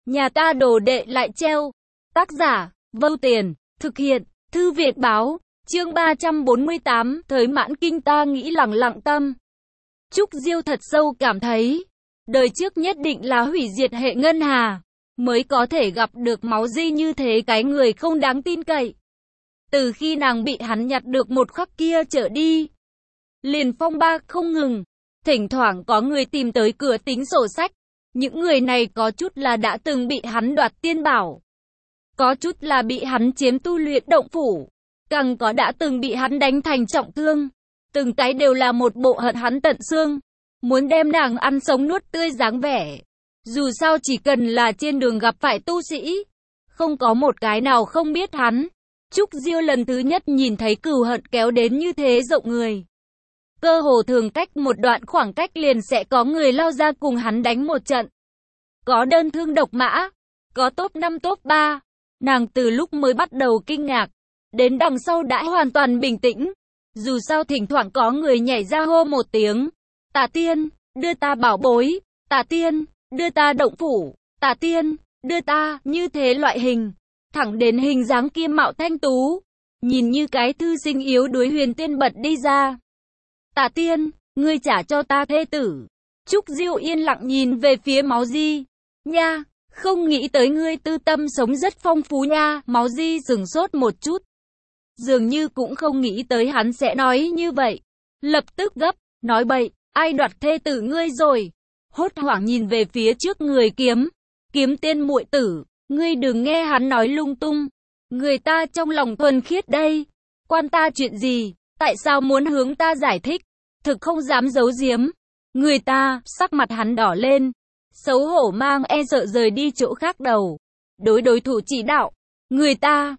Nhà ta đồ đệ lại treo. Tác giả, Vâu Tiền, thực hiện, Thư viện báo, chương 348, thời mãn kinh ta nghĩ lẳng lặng tâm. Trúc Diêu thật sâu cảm thấy, đời trước nhất định là hủy diệt hệ ngân hà, mới có thể gặp được Máu Di như thế cái người không đáng tin cậy. Từ khi nàng bị hắn nhặt được một khắc kia trở đi, liền phong ba không ngừng, thỉnh thoảng có người tìm tới cửa tính sổ sách. Những người này có chút là đã từng bị hắn đoạt tiên bảo, có chút là bị hắn chiếm tu luyện động phủ, càng có đã từng bị hắn đánh thành trọng thương. Từng cái đều là một bộ hận hắn tận xương, muốn đem nàng ăn sống nuốt tươi dáng vẻ. Dù sao chỉ cần là trên đường gặp phải tu sĩ, không có một cái nào không biết hắn. Trúc Diêu lần thứ nhất nhìn thấy cừu hận kéo đến như thế rộng người. Cơ hồ thường cách một đoạn khoảng cách liền sẽ có người lao ra cùng hắn đánh một trận. Có đơn thương độc mã, có top 5 top 3. Nàng từ lúc mới bắt đầu kinh ngạc, đến đằng sau đã hoàn toàn bình tĩnh. Dù sao thỉnh thoảng có người nhảy ra hô một tiếng. Tà tiên, đưa ta bảo bối. Tà tiên, đưa ta động phủ. Tà tiên, đưa ta, như thế loại hình. Thẳng đến hình dáng kim mạo thanh tú, nhìn như cái thư sinh yếu đuối huyền tiên bật đi ra. Tà tiên, ngươi trả cho ta thê tử. Trúc Diêu yên lặng nhìn về phía Máu Di. Nha, không nghĩ tới ngươi tư tâm sống rất phong phú nha. Máu Di sửng sốt một chút, dường như cũng không nghĩ tới hắn sẽ nói như vậy. Lập tức gấp, nói bậy, ai đoạt thê tử ngươi rồi? Hốt hoảng nhìn về phía trước người kiếm tiên muội tử. Ngươi đừng nghe hắn nói lung tung, người ta trong lòng thuần khiết đây, quan ta chuyện gì, tại sao muốn hướng ta giải thích, thực không dám giấu giếm. Người ta, sắc mặt hắn đỏ lên, xấu hổ mang e sợ rời đi chỗ khác đầu. Đối thủ chỉ đạo, người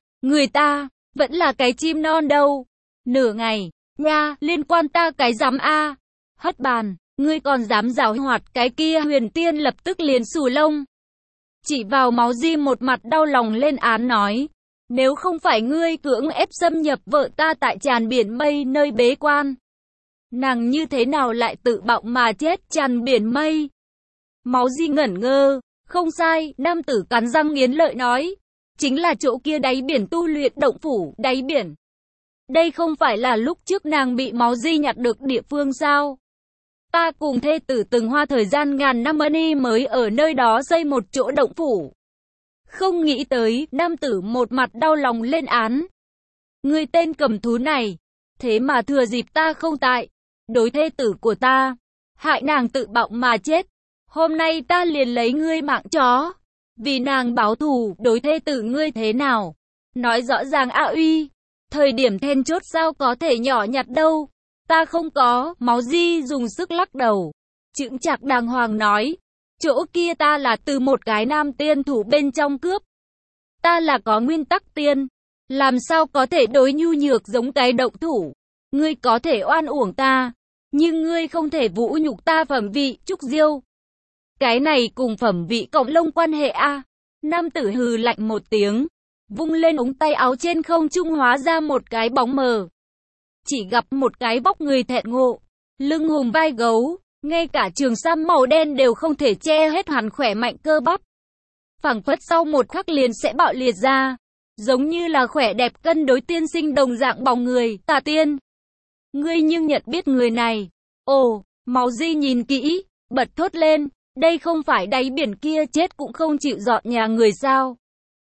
ta, vẫn là cái chim non đâu. Nửa ngày, nha, liên quan ta cái dám a. Hất bàn, ngươi còn dám giảo hoạt cái kia huyền tiên lập tức liền xù lông. Chỉ vào Máu Di một mặt đau lòng lên án nói, nếu không phải ngươi cưỡng ép xâm nhập vợ ta tại tràn biển mây nơi bế quan, nàng như thế nào lại tự bạo mà chết tràn biển mây? Máu Di ngẩn ngơ, không sai, nam tử cắn răng nghiến lợi nói, chính là chỗ kia đáy biển tu luyện động phủ, đáy biển. Đây không phải là lúc trước nàng bị Máu Di nhặt được địa phương sao? Ta cùng thê tử từng hoa thời gian ngàn năm ân mới ở nơi đó xây một chỗ động phủ. Không nghĩ tới, nam tử một mặt đau lòng lên án. Ngươi tên cầm thú này, thế mà thừa dịp ta không tại, đối thê tử của ta, hại nàng tự bạo mà chết. Hôm nay ta liền lấy ngươi mạng chó, vì nàng báo thù. Đối thê tử ngươi thế nào? Nói rõ ràng a uy, thời điểm then chốt sao có thể nhỏ nhặt đâu. Ta không có. Máu Di dùng sức lắc đầu, chững chạc đàng hoàng nói, chỗ kia ta là từ một cái nam tiên thủ bên trong cướp. Ta là có nguyên tắc tiên, làm sao có thể đối nhu nhược giống cái động thủ. Ngươi có thể oan uổng ta, nhưng ngươi không thể vũ nhục ta phẩm vị. Trúc Diêu, cái này cùng phẩm vị cộng lông quan hệ a. Nam tử hừ lạnh một tiếng, vung lên ống tay áo trên không trung hóa ra một cái bóng mờ. Chỉ gặp một cái vóc người thẹn ngộ, lưng hùm vai gấu, ngay cả trường sam màu đen đều không thể che hết hắn khỏe mạnh cơ bắp. Phảng phất sau một khắc liền sẽ bạo liệt ra, giống như là khỏe đẹp cân đối tiên sinh đồng dạng bóng người. Tà tiên, ngươi nhưng nhận biết người này? Ồ, Máu Di nhìn kỹ, bật thốt lên, đây không phải đáy biển kia chết cũng không chịu dọn nhà người sao?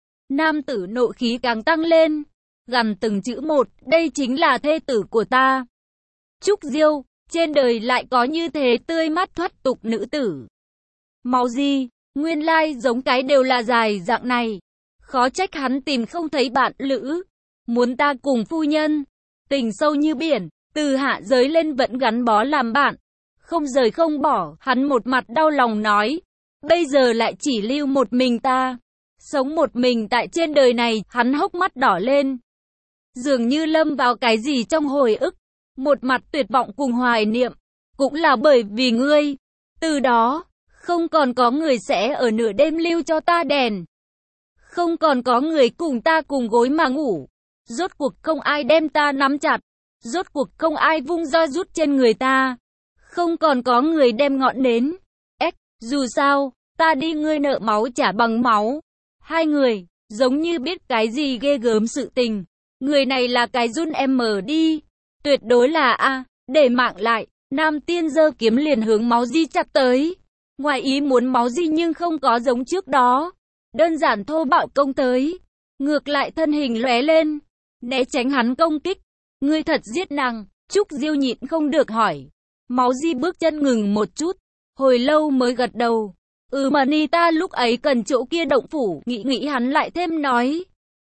Nam tử nộ khí càng tăng lên, gằn từng chữ một, đây chính là thê tử của ta. Trúc Diêu, trên đời lại có như thế tươi mát thoát tục nữ tử. Máu Di, nguyên lai giống cái đều là dài dạng này. Khó trách hắn tìm không thấy bạn lữ. Muốn ta cùng phu nhân, tình sâu như biển, từ hạ giới lên vẫn gắn bó làm bạn, không rời không bỏ. Hắn một mặt đau lòng nói, bây giờ lại chỉ lưu một mình ta, sống một mình tại trên đời này. Hắn hốc mắt đỏ lên, dường như lâm vào cái gì trong hồi ức, một mặt tuyệt vọng cùng hoài niệm. Cũng là bởi vì ngươi, từ đó, không còn có người sẽ ở nửa đêm lưu cho ta đèn. Không còn có người cùng ta cùng gối mà ngủ. Rốt cuộc không ai đem ta nắm chặt. Rốt cuộc không ai vung roi rút trên người ta. Không còn có người đem ngọn nến. Dù sao, Ta đi ngươi nợ máu trả bằng máu. Hai người, giống như biết cái gì ghê gớm sự tình. Người này là cái run em mở đi. Tuyệt đối là A, để mạng lại. Nam tiên giơ kiếm liền hướng Máu Di chặt tới. Ngoài ý muốn Máu Di nhưng không có giống trước đó. Đơn giản thô bạo công tới. Ngược lại thân hình lóe lên. Né tránh hắn công kích. Ngươi thật giết nàng. Trúc Diêu nhịn không được hỏi. Máu Di bước chân ngừng một chút. Hồi lâu mới gật đầu. Mà ni ta lúc ấy cần chỗ kia động phủ. Nghĩ hắn lại thêm nói.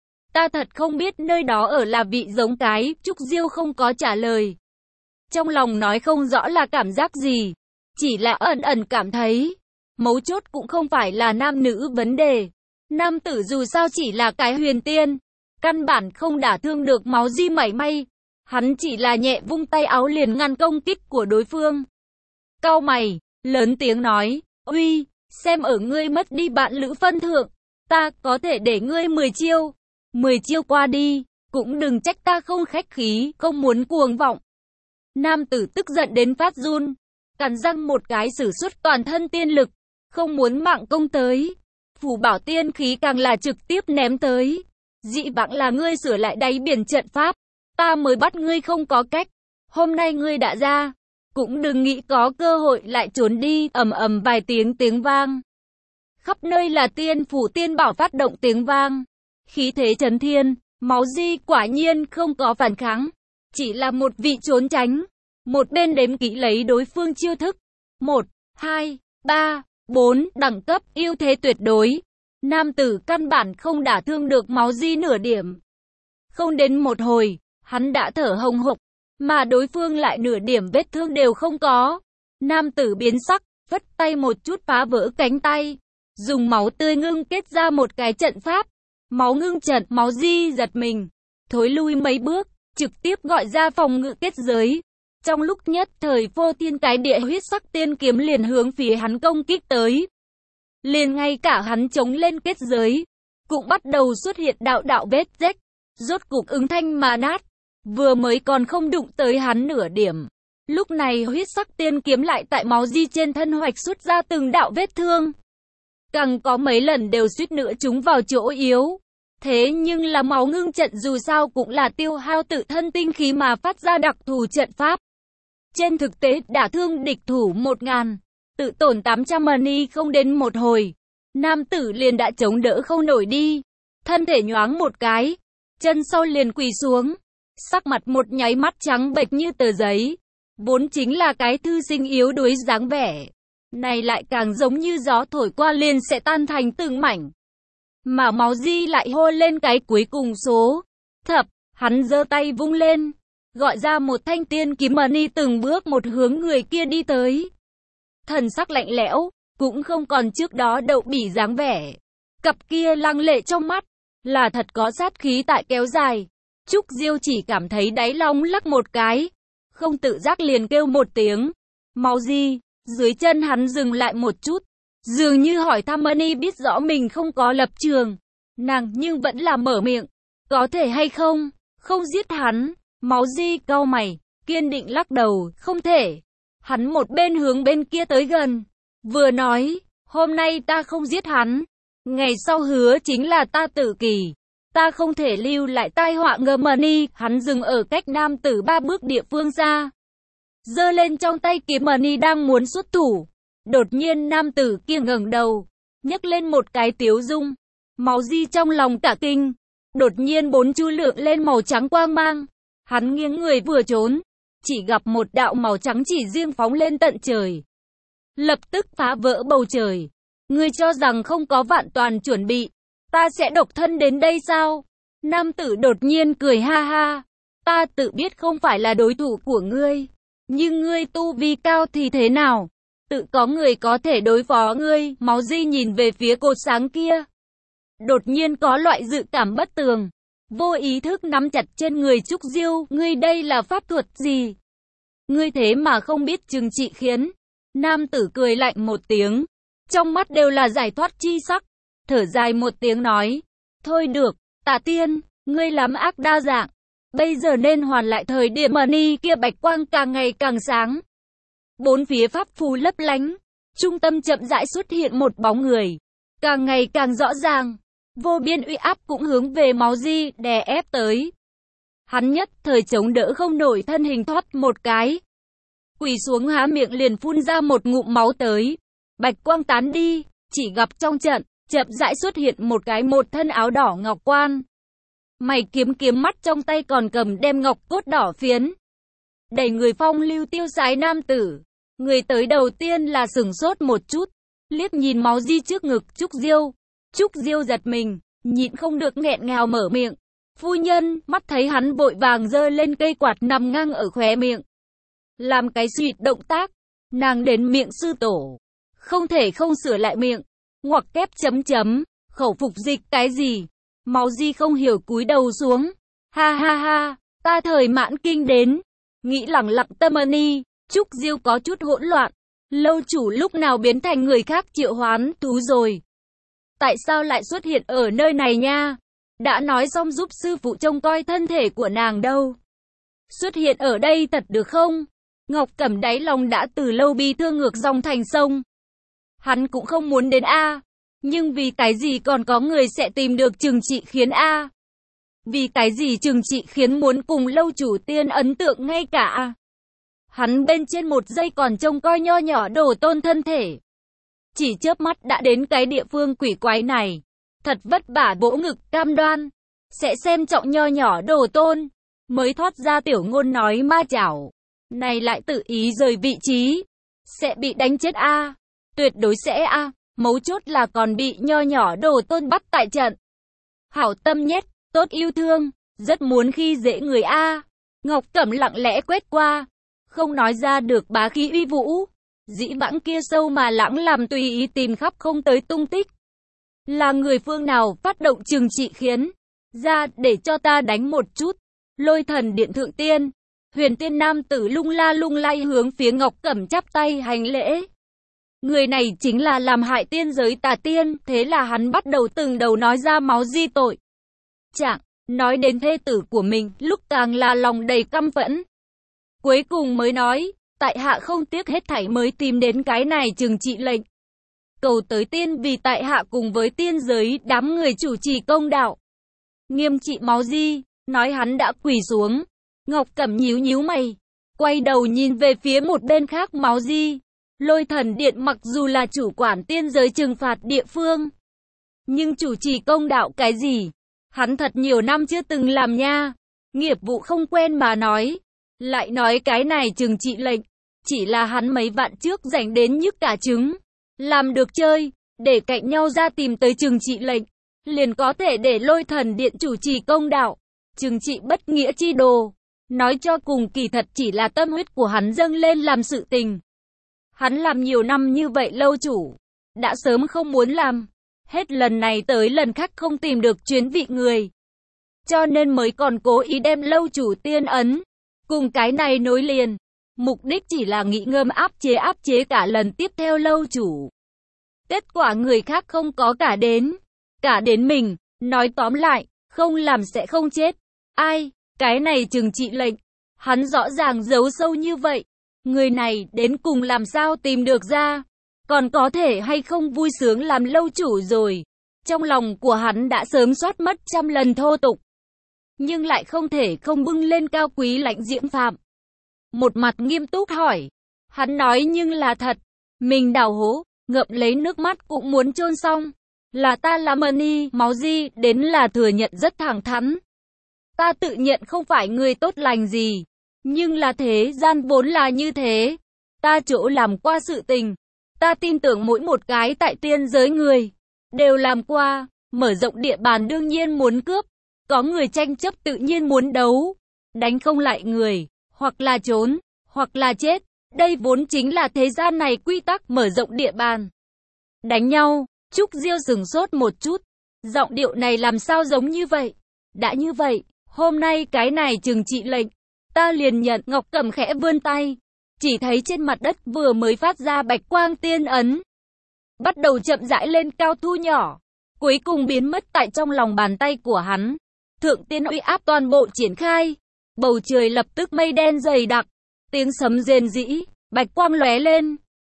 Ta thật không biết nơi đó ở là vị giống cái. Trúc Diêu không có trả lời. Trong lòng nói không rõ là cảm giác gì. Chỉ là ẩn ẩn cảm thấy. Mấu chốt cũng không phải là nam nữ vấn đề. Nam tử dù sao chỉ là cái huyền tiên. Căn bản không đả thương được Máu Di mảy may. Hắn chỉ là nhẹ vung tay áo liền ngăn công kích của đối phương. Cau mày, lớn tiếng nói. Uy, xem ở ngươi mất đi bạn lữ phân thượng. Ta có thể để ngươi 10 chiêu. 10 chiêu qua đi. Cũng đừng trách ta không khách khí, không muốn cuồng vọng. Nam tử tức giận đến phát run. Cắn răng một cái sử xuất toàn thân tiên lực. Không muốn mạng công tới. Phù bảo tiên khí càng là trực tiếp ném tới. Dị vãng là ngươi sửa lại đáy biển trận pháp. Ta mới bắt ngươi không có cách. Hôm nay ngươi đã ra. Cũng đừng nghĩ có cơ hội lại trốn đi. Ầm ầm vài tiếng vang. Khắp nơi là tiên phủ tiên bảo phát động tiếng vang. Khí thế chấn thiên. Máu Di quả nhiên không có phản kháng. Chỉ là một vị trốn tránh. Một bên đếm kỹ lấy đối phương chiêu thức. 1, 2, 3, 4 đẳng cấp ưu thế tuyệt đối. Nam tử căn bản không đả thương được Máu Di nửa điểm. Không đến một hồi, hắn đã thở hồng hộc, mà đối phương lại nửa điểm vết thương đều không có. Nam tử biến sắc, vất tay một chút phá vỡ cánh tay. Dùng máu tươi ngưng kết ra một cái trận pháp. Máu ngưng trận, Máu Di giật mình. Thối lui mấy bước, trực tiếp gọi ra phòng ngự kết giới. Trong lúc nhất thời phô thiên cái địa huyết sắc tiên kiếm liền hướng phía hắn công kích tới. Liền ngay cả hắn chống lên kết giới, cũng bắt đầu xuất hiện đạo vết rách. Rốt cục ứng thanh mà nát. Vừa mới còn không đụng tới hắn nửa điểm. Lúc này huyết sắc tiên kiếm lại tại Máu Di trên thân hoạch xuất ra từng đạo vết thương. Càng có mấy lần đều suýt nữa trúng vào chỗ yếu. Thế nhưng là máu ngưng trận dù sao cũng là tiêu hao tự thân tinh khí mà phát ra đặc thù trận pháp. Trên thực tế đả thương địch thủ 1000, tự tổn 800 money không đến một hồi. Nam tử liền đã chống đỡ không nổi đi. Thân thể nhoáng một cái. Chân sau liền quỳ xuống. Sắc mặt một nháy mắt trắng bệch như tờ giấy. Vốn chính là cái thư sinh yếu đuối dáng vẻ. Này lại càng giống như gió thổi qua liền sẽ tan thành từng mảnh. Mà Máu Di lại hô lên cái cuối cùng số. Thập, hắn giơ tay vung lên. Gọi ra một thanh tiên kiếm money từng bước một hướng người kia đi tới. Thần sắc lạnh lẽo, cũng không còn trước đó đậu bỉ dáng vẻ. Cặp kia lăng lệ trong mắt, là thật có sát khí tại kéo dài. Trúc Diêu chỉ cảm thấy đáy lòng lắc một cái. Không tự giác liền kêu một tiếng. Máu Di, dưới chân hắn dừng lại một chút. Dường như hỏi thăm money biết rõ mình không có lập trường. Nàng nhưng vẫn là mở miệng. Có thể hay không? Không giết hắn. Máu Di cau mày, kiên định lắc đầu, không thể. Hắn một bên hướng bên kia tới gần. Vừa nói, hôm nay ta không giết hắn. Ngày sau hứa chính là ta tự kỷ. Ta không thể lưu lại tai họa ngờ money. Hắn dừng ở cách nam tử 3 bước địa phương ra. Giơ lên trong tay kiếm money đang muốn xuất thủ. Đột nhiên nam tử kia ngẩng đầu, nhấc lên một cái tiếu dung. Máu Di trong lòng cả kinh. Đột nhiên 4 chu lượng lên màu trắng quang mang. Hắn nghiêng người vừa trốn, chỉ gặp một đạo màu trắng chỉ riêng phóng lên tận trời. Lập tức phá vỡ bầu trời. Ngươi cho rằng không có vạn toàn chuẩn bị, ta sẽ độc thân đến đây sao? Nam tử đột nhiên cười ha ha. Ta tự biết không phải là đối thủ của ngươi. Nhưng ngươi tu vi cao thì thế nào? Tự có người có thể đối phó ngươi. Máu Di nhìn về phía cột sáng kia. Đột nhiên có loại dự cảm bất tường. Vô ý thức nắm chặt trên người Trúc Diêu. Ngươi đây là pháp thuật gì? Ngươi thế mà không biết trừng trị khiến. Nam tử cười lạnh một tiếng. Trong mắt đều là giải thoát chi sắc. Thở dài một tiếng nói. Thôi được, Tà Tiên, ngươi lắm ác đa dạng. Bây giờ nên hoàn lại thời điểm money kia bạch quang càng ngày càng sáng. Bốn phía pháp phù lấp lánh. Trung tâm chậm rãi xuất hiện một bóng người, càng ngày càng rõ ràng. Vô biên uy áp cũng hướng về Máu Di đè ép tới. Hắn nhất thời chống đỡ không nổi, thân hình thoát một cái, quỳ xuống há miệng liền phun ra một ngụm máu tới. Bạch quang tán đi, chỉ gặp trong trận chậm rãi xuất hiện một thân áo đỏ ngọc quan. Mày kiếm mắt trong tay còn cầm đem ngọc cốt đỏ phiến. Đầy người phong lưu tiêu sái nam tử. Người tới đầu tiên là sửng sốt một chút, liếc nhìn Máu Di trước ngực Trúc Diêu. Trúc Diêu giật mình, nhịn không được nghẹn ngào mở miệng. Phu nhân, mắt thấy hắn vội vàng giơ lên cây quạt nằm ngang ở khóe miệng. Làm cái suýt động tác, nàng đến miệng sư tổ. Không thể không sửa lại miệng. Ngoặc kép chấm chấm, khẩu phục dịch cái gì? Máu Di không hiểu cúi đầu xuống. Ha ha ha, ta thời mãn kinh đến. Nghĩ lẳng lặng tâm ni, Trúc Diêu có chút hỗn loạn. Lâu chủ lúc nào biến thành người khác triệu hoán thú rồi? Tại sao lại xuất hiện ở nơi này nha? Đã nói xong giúp sư phụ trông coi thân thể của nàng đâu. Xuất hiện ở đây thật được không? Ngọc Cẩm đáy lòng đã từ lâu bi thương ngược dòng thành sông. Hắn cũng không muốn đến a, nhưng vì cái gì còn có người sẽ tìm được Trừng Trị Khiến a? Vì cái gì Trừng Trị Khiến muốn cùng lâu chủ tiên ấn tượng ngay cả? Hắn bên trên một giây còn trông coi nho nhỏ đồ tôn thân thể. Chỉ chớp mắt đã đến cái địa phương quỷ quái này. Thật vất vả vỗ ngực cam đoan. Sẽ xem trọng nho nhỏ đồ tôn. Mới thoát ra tiểu ngôn nói ma chảo. Này lại tự ý rời vị trí. Sẽ bị đánh chết a. Tuyệt đối sẽ a. Mấu chốt là còn bị nho nhỏ đồ tôn bắt tại trận. Hảo tâm nhét, tốt yêu thương. Rất muốn khi dễ người a. Ngọc Cẩm lặng lẽ quét qua. Không nói ra được bá khí uy vũ. Dĩ vãng kia sâu mà lãng làm tùy ý tìm khắp không tới tung tích. Là người phương nào phát động Trừng Trị Khiến? Ra để cho ta đánh một chút. Lôi Thần Điện thượng tiên. Huyền tiên nam tử lung la lung lay hướng phía Ngọc Cẩm chắp tay hành lễ. Người này chính là làm hại tiên giới tà tiên. Thế là hắn bắt đầu từng đầu nói ra Máu Di tội trạng. Nói đến thê tử của mình, lúc càng là lòng đầy căm phẫn. Cuối cùng mới nói, tại hạ không tiếc hết thảy mới tìm đến cái này trừng trị lệnh. Cầu tới tiên vì tại hạ cùng với tiên giới đám người chủ trì công đạo. Nghiêm trị Máu Di, nói hắn đã quỳ xuống. Ngọc Cẩm nhíu nhíu mày, quay đầu nhìn về phía một bên khác Máu Di. Lôi Thần Điện mặc dù là chủ quản tiên giới trừng phạt địa phương, nhưng chủ trì công đạo cái gì? Hắn thật nhiều năm chưa từng làm nha. Nghiệp vụ không quen mà nói. Lại nói cái này trừng trị lệnh, chỉ là hắn mấy vạn trước dành đến nhức cả trứng. Làm được chơi, để cạnh nhau ra tìm tới trừng trị lệnh, liền có thể để Lôi Thần Điện chủ trì công đạo. Trừng trị bất nghĩa chi đồ. Nói cho cùng kỳ thật chỉ là tâm huyết của hắn dâng lên làm sự tình. Hắn làm nhiều năm như vậy lâu chủ, đã sớm không muốn làm. Hết lần này tới lần khác không tìm được chuyến vị người. Cho nên mới còn cố ý đem lâu chủ tiên ấn cùng cái này nối liền. Mục đích chỉ là nghĩ ngâm áp chế cả lần tiếp theo lâu chủ. Kết quả người khác không có cả đến mình. Nói tóm lại, không làm sẽ không chết. Ai, cái này trừng trị lệnh, hắn rõ ràng giấu sâu như vậy. Người này đến cùng làm sao tìm được ra? Còn có thể hay không vui sướng làm lâu chủ rồi. Trong lòng của hắn đã sớm soát mất trăm lần thô tục. Nhưng lại không thể không bưng lên cao quý lãnh diễm phạm. Một mặt nghiêm túc hỏi. Hắn nói nhưng là thật. Mình đào hố, ngậm lấy nước mắt cũng muốn chôn xong. Là ta làm ni, Máu Di đến là thừa nhận rất thẳng thắn. Ta tự nhận không phải người tốt lành gì. Nhưng là thế gian vốn là như thế. Ta chỗ làm qua sự tình. Ta tin tưởng mỗi một cái tại tiên giới người đều làm qua. Mở rộng địa bàn đương nhiên muốn cướp. Có người tranh chấp tự nhiên muốn đấu. Đánh không lại người, hoặc là trốn, hoặc là chết. Đây vốn chính là thế gian này quy tắc mở rộng địa bàn. Đánh nhau, Trúc Diêu sửng sốt một chút. Giọng điệu này làm sao giống như vậy? Đã như vậy, hôm nay cái này trừng trị lệnh, ta liền nhận. Ngọc Cẩm khẽ vươn tay. Chỉ thấy trên mặt đất vừa mới phát ra bạch quang tiên ấn. Bắt đầu chậm rãi lên cao thu nhỏ. Cuối cùng biến mất tại trong lòng bàn tay của hắn. Thượng tiên uy áp toàn bộ triển khai. Bầu trời lập tức mây đen dày đặc. Tiếng sấm rền rĩ, bạch quang lóe lên.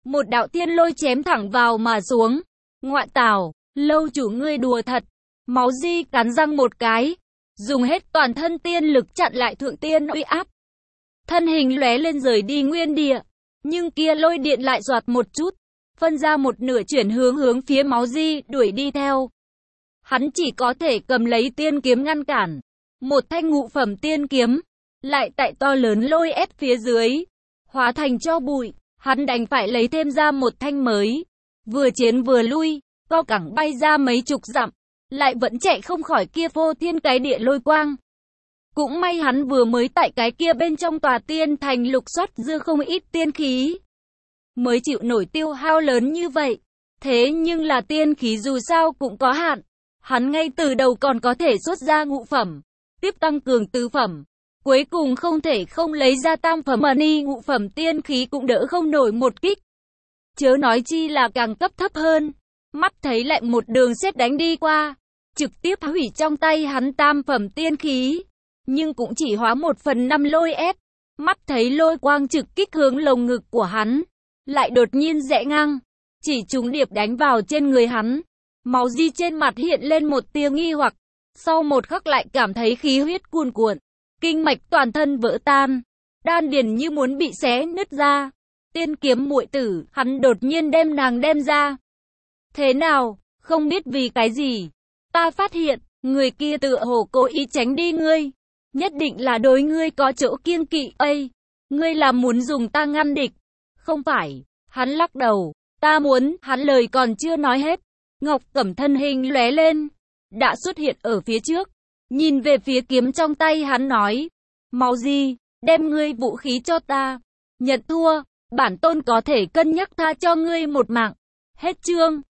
một đạo tiên lôi chém thẳng vào mà xuống. Ngoại tảo, lâu chủ ngươi đùa thật. Máu Di cắn răng một cái, dùng hết toàn thân tiên lực chặn lại thượng tiên uy áp. Thân hình lóe lên rời đi nguyên địa, nhưng kia lôi điện lại giọt một chút, phân ra một nửa chuyển hướng phía Máu Di đuổi đi theo. Hắn chỉ có thể cầm lấy tiên kiếm ngăn cản. Một thanh ngũ phẩm tiên kiếm, lại tại to lớn lôi ép phía dưới, hóa thành cho bụi, hắn đành phải lấy thêm ra một thanh mới. Vừa chiến vừa lui, co cẳng bay ra mấy chục dặm, lại vẫn chạy không khỏi kia phô thiên cái địa lôi quang. Cũng may hắn vừa mới tại cái kia bên trong tòa tiên thành lục soát dư không ít tiên khí, mới chịu nổi tiêu hao lớn như vậy. Thế nhưng là tiên khí dù sao cũng có hạn, hắn ngay từ đầu còn có thể xuất ra ngũ phẩm, tiếp tăng cường tứ phẩm, cuối cùng không thể không lấy ra tam phẩm mà ni ngũ phẩm tiên khí cũng đỡ không nổi một kích. Chớ nói chi là càng cấp thấp hơn, mắt thấy lại một đường sét đánh đi qua, trực tiếp hủy trong tay hắn tam phẩm tiên khí, nhưng cũng chỉ hóa 1/5 lôi ép. Mắt thấy lôi quang trực kích hướng lồng ngực của hắn, lại đột nhiên rẽ ngang, chỉ trúng điệp đánh vào trên người hắn. Máu Di trên mặt hiện lên một tia nghi hoặc, sau một khắc lại cảm thấy khí huyết cuồn cuộn, kinh mạch toàn thân vỡ tan, đan điền như muốn bị xé nứt ra. Tiên kiếm muội tử, hắn đột nhiên đem nàng đem ra. Thế nào, không biết vì cái gì, ta phát hiện, người kia tựa hồ cố ý tránh đi ngươi, nhất định là đối ngươi có chỗ kiêng kỵ. Ây, ngươi là muốn dùng ta ngăn địch? Không phải, hắn lắc đầu, ta muốn, hắn lời còn chưa nói hết. Ngọc Cẩm thân hình lóe lên, đã xuất hiện ở phía trước, nhìn về phía kiếm trong tay hắn nói, Máu Di, đem ngươi vũ khí cho ta, nhận thua, bản tôn có thể cân nhắc tha cho ngươi một mạng. Hết chương.